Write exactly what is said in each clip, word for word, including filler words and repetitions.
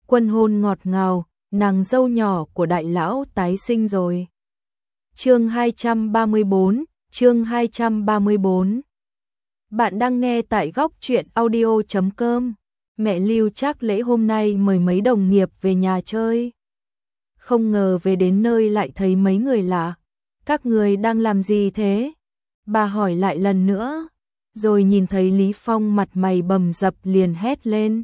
Quân hôn ngọt ngào, nàng dâu nhỏ của đại lão tái sinh rồi. Chương hai trăm ba mươi bốn, chương hai trăm ba mươi bốn. Bạn đang nghe tại góc truyện audio chấm com. Mẹ Lưu Trác Lễ hôm nay mời mấy đồng nghiệp về nhà chơi. Không ngờ về đến nơi lại thấy mấy người lạ. Các người đang làm gì thế? Bà hỏi lại lần nữa, rồi nhìn thấy Lý Phong mặt mày bầm dập liền hét lên.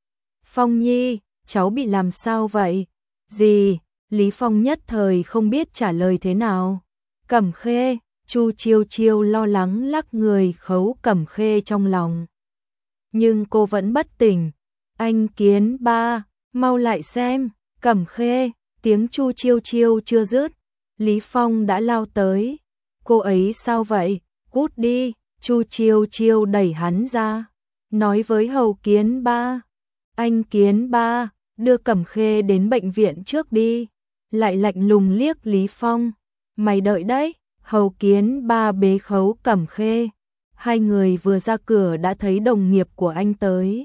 Phong Nhi, cháu bị làm sao vậy? Gì? Lý Phong nhất thời không biết trả lời thế nào. Cẩm Khê, Chu Chiêu Chiêu lo lắng lắc người khấu Cẩm Khê trong lòng. Nhưng cô vẫn bất tỉnh. Anh Kiến ba, mau lại xem. Cẩm Khê, tiếng Chu Chiêu Chiêu chưa dứt, Lý Phong đã lao tới. Cô ấy sao vậy? Cút đi. Chu Chiêu Chiêu đẩy hắn ra, nói với Hầu Kiến ba. Anh Kiến ba, đưa Cẩm Khê đến bệnh viện trước đi. Lại lạnh lùng liếc Lý Phong. Mày đợi đấy. Hầu Kiến ba bế khấu Cẩm Khê. Hai người vừa ra cửa đã thấy đồng nghiệp của anh tới.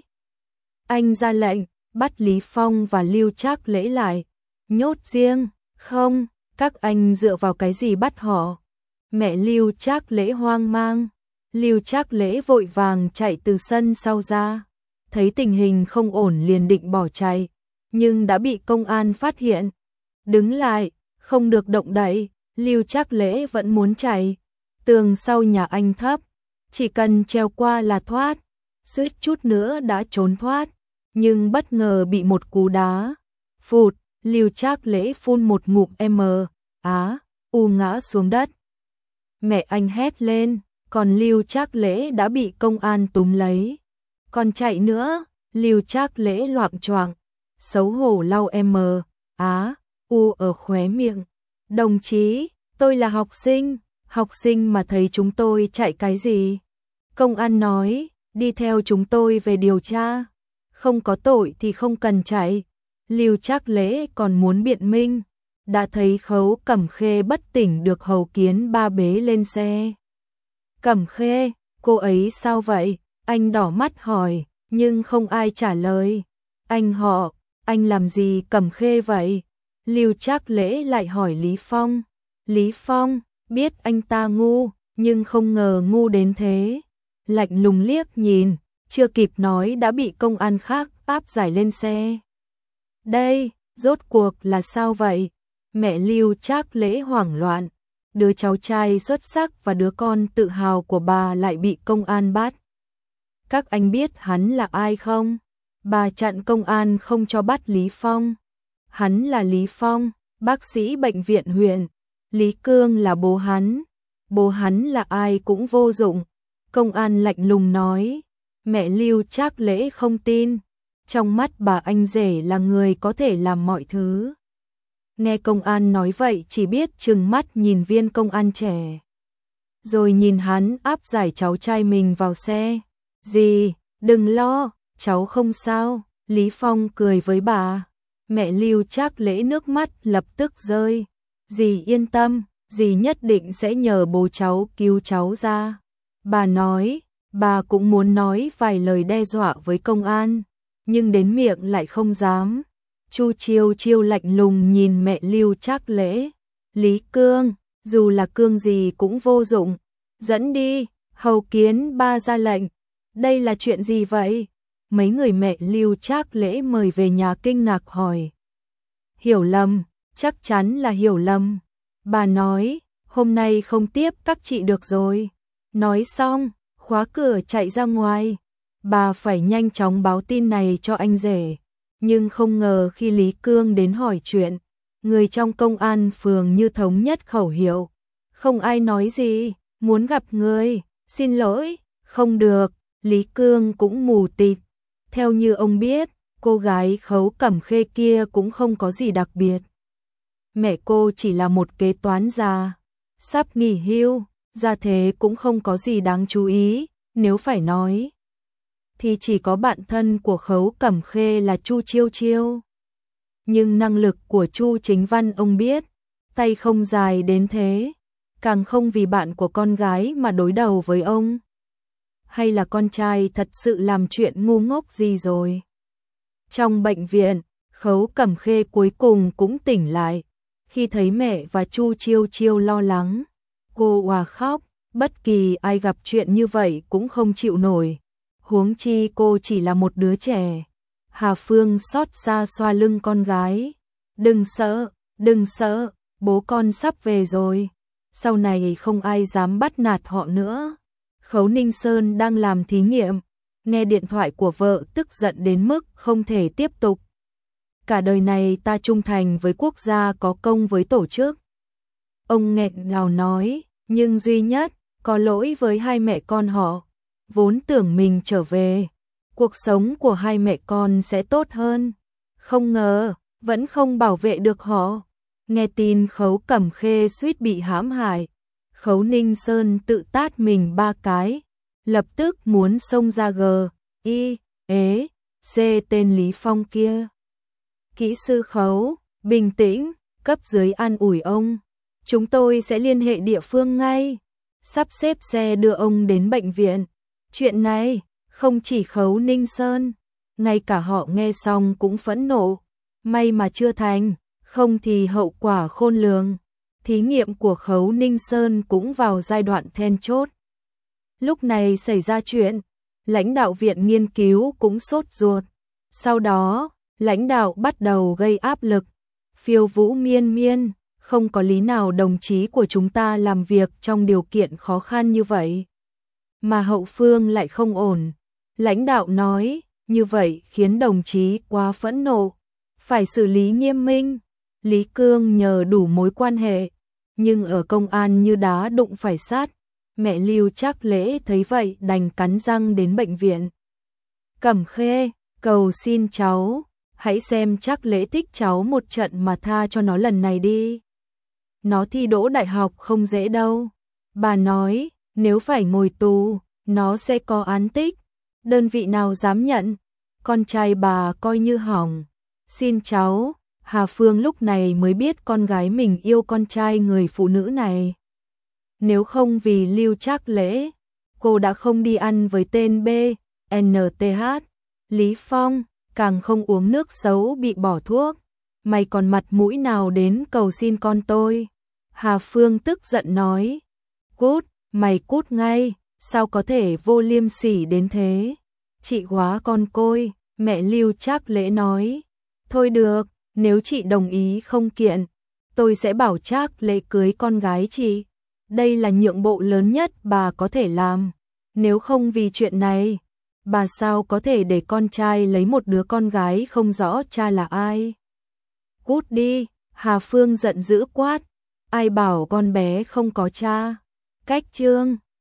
Anh ra lệnh, bắt Lý Phong và Lưu Trác Lễ lại. Nhốt riêng. Không, các anh dựa vào cái gì bắt họ? Mẹ Lưu Trác Lễ hoang mang. Lưu Trác Lễ vội vàng chạy từ sân sau ra. Thấy tình hình không ổn liền định bỏ chạy, nhưng đã bị công an phát hiện. Đứng lại, không được động đậy. Lưu Trác Lễ vẫn muốn chạy. Tường sau nhà anh thấp, chỉ cần trèo qua là thoát. Suýt chút nữa đã trốn thoát, nhưng bất ngờ bị một cú đá. Phụt, Lưu Trác Lễ phun một ngụm m, á, u ngã xuống đất. Mẹ anh hét lên, còn Lưu Trác Lễ đã bị công an túm lấy. Còn chạy nữa, Lưu Trác Lễ loạng choạng, xấu hổ lau m, á, u ở khóe miệng. Đồng chí, tôi là học sinh, học sinh mà thấy chúng tôi chạy cái gì? Công an nói, đi theo chúng tôi về điều tra. Không có tội thì không cần chạy. Lưu Trác Lễ còn muốn biện minh, đã thấy khấu Cẩm Khê bất tỉnh được Hầu Kiến ba bế lên xe. Cẩm Khê, cô ấy sao vậy? Anh đỏ mắt hỏi, nhưng không ai trả lời. Anh họ, anh làm gì Cẩm Khê vậy? Lưu Trác Lễ lại hỏi Lý Phong. Lý Phong, biết anh ta ngu, nhưng không ngờ ngu đến thế. Lạnh lùng liếc nhìn, chưa kịp nói đã bị công an khác áp giải lên xe. Đây, rốt cuộc là sao vậy? Mẹ Lưu Trác Lễ hoảng loạn. Đứa cháu trai xuất sắc và đứa con tự hào của bà lại bị công an bắt. Các anh biết hắn là ai không? Bà chặn công an không cho bắt Lý Phong. Hắn là Lý Phong, bác sĩ bệnh viện huyện. Lý Cương là bố hắn. Bố hắn là ai cũng vô dụng. Công an lạnh lùng nói. Mẹ Lưu Trác Lễ không tin. Trong mắt bà anh rể là người có thể làm mọi thứ. Nghe công an nói vậy chỉ biết trừng mắt nhìn viên công an trẻ. Rồi nhìn hắn áp giải cháu trai mình vào xe. Dì, đừng lo, cháu không sao. Lý Phong cười với bà. Mẹ Lưu Trác Lễ nước mắt lập tức rơi. Dì yên tâm, dì nhất định sẽ nhờ bố cháu cứu cháu ra. Bà nói, bà cũng muốn nói vài lời đe dọa với công an, nhưng đến miệng lại không dám. Chu Chiêu Chiêu lạnh lùng nhìn mẹ Lưu Trác Lễ. Lý Cương, dù là cương gì cũng vô dụng. Dẫn đi, Hầu Kiến ba ra lệnh. Đây là chuyện gì vậy? Mấy người mẹ Lưu Trác Lễ mời về nhà kinh ngạc hỏi. Hiểu lầm, chắc chắn là hiểu lầm. Bà nói, hôm nay không tiếp các chị được rồi. Nói xong, khóa cửa chạy ra ngoài. Bà phải nhanh chóng báo tin này cho anh rể. Nhưng không ngờ khi Lý Cương đến hỏi chuyện, người trong công an phường như thống nhất khẩu hiệu. Không ai nói gì, muốn gặp người, xin lỗi, không được. Lý Cương cũng mù tịt. Theo như ông biết, cô gái khấu Cẩm Khê kia cũng không có gì đặc biệt. Mẹ cô chỉ là một kế toán già, sắp nghỉ hưu, ra thế cũng không có gì đáng chú ý, nếu phải nói. Thì chỉ có bạn thân của khấu Cẩm Khê là Chu Chiêu Chiêu. Nhưng năng lực của Chu Chính Văn ông biết, tay không dài đến thế, càng không vì bạn của con gái mà đối đầu với ông. Hay là con trai thật sự làm chuyện ngu ngốc gì rồi? Trong bệnh viện, Khấu Cẩm Khê cuối cùng cũng tỉnh lại, khi thấy mẹ và Chu Chiêu Chiêu lo lắng, cô òa khóc, bất kỳ ai gặp chuyện như vậy cũng không chịu nổi, huống chi cô chỉ là một đứa trẻ. Hà Phương xót xa xoa lưng con gái, đừng sợ, đừng sợ, bố con sắp về rồi, sau này không ai dám bắt nạt họ nữa. Khấu Ninh Sơn đang làm thí nghiệm, nghe điện thoại của vợ tức giận đến mức không thể tiếp tục. Cả đời này ta trung thành với quốc gia, có công với tổ chức. Ông nghẹn ngào nói, nhưng duy nhất, có lỗi với hai mẹ con họ. Vốn tưởng mình trở về, cuộc sống của hai mẹ con sẽ tốt hơn. Không ngờ, vẫn không bảo vệ được họ. Nghe tin Khấu Cẩm Khê suýt bị hãm hại, Khấu Ninh Sơn tự tát mình ba cái, lập tức muốn xông ra gờ, y, ế, c tên Lý Phong kia. Kỹ sư Khấu, bình tĩnh, cấp dưới an ủi ông. Chúng tôi sẽ liên hệ địa phương ngay, sắp xếp xe đưa ông đến bệnh viện. Chuyện này, không chỉ Khấu Ninh Sơn, ngay cả họ nghe xong cũng phẫn nộ. May mà chưa thành, không thì hậu quả khôn lường. Thí nghiệm của Khấu Ninh Sơn cũng vào giai đoạn then chốt. Lúc này xảy ra chuyện, lãnh đạo viện nghiên cứu cũng sốt ruột. Sau đó, lãnh đạo bắt đầu gây áp lực. Phiêu Vũ Miên Miên, không có lý nào đồng chí của chúng ta làm việc trong điều kiện khó khăn như vậy. Mà hậu phương lại không ổn. Lãnh đạo nói, như vậy khiến đồng chí quá phẫn nộ. Phải xử lý nghiêm minh. Lý Cương nhờ đủ mối quan hệ, nhưng ở công an như đá đụng phải sắt. Mẹ Lưu Trác Lễ thấy vậy đành cắn răng đến bệnh viện. Cẩm Khê, cầu xin cháu, hãy xem Trác Lễ thích cháu một trận mà tha cho nó lần này đi. Nó thi đỗ đại học không dễ đâu. Bà nói, nếu phải ngồi tù, nó sẽ có án tích. Đơn vị nào dám nhận, con trai bà coi như hỏng. Xin cháu. Hà Phương lúc này mới biết con gái mình yêu con trai người phụ nữ này. Nếu không vì Lưu Trác Lễ, cô đã không đi ăn với tên B, en tê hát. Lý Phong, càng không uống nước xấu bị bỏ thuốc. Mày còn mặt mũi nào đến cầu xin con tôi? Hà Phương tức giận nói. Cút, mày cút ngay, sao có thể vô liêm sỉ đến thế? Chị quá con côi, mẹ Lưu Trác Lễ nói. Thôi được, nếu chị đồng ý không kiện, tôi sẽ bảo Trác Lễ cưới con gái chị. Đây là nhượng bộ lớn nhất bà có thể làm. Nếu không vì chuyện này, bà sao có thể để con trai lấy một đứa con gái không rõ cha là ai? Cút đi, Hà Phương giận dữ quát. Ai bảo con bé không có cha? Cách chương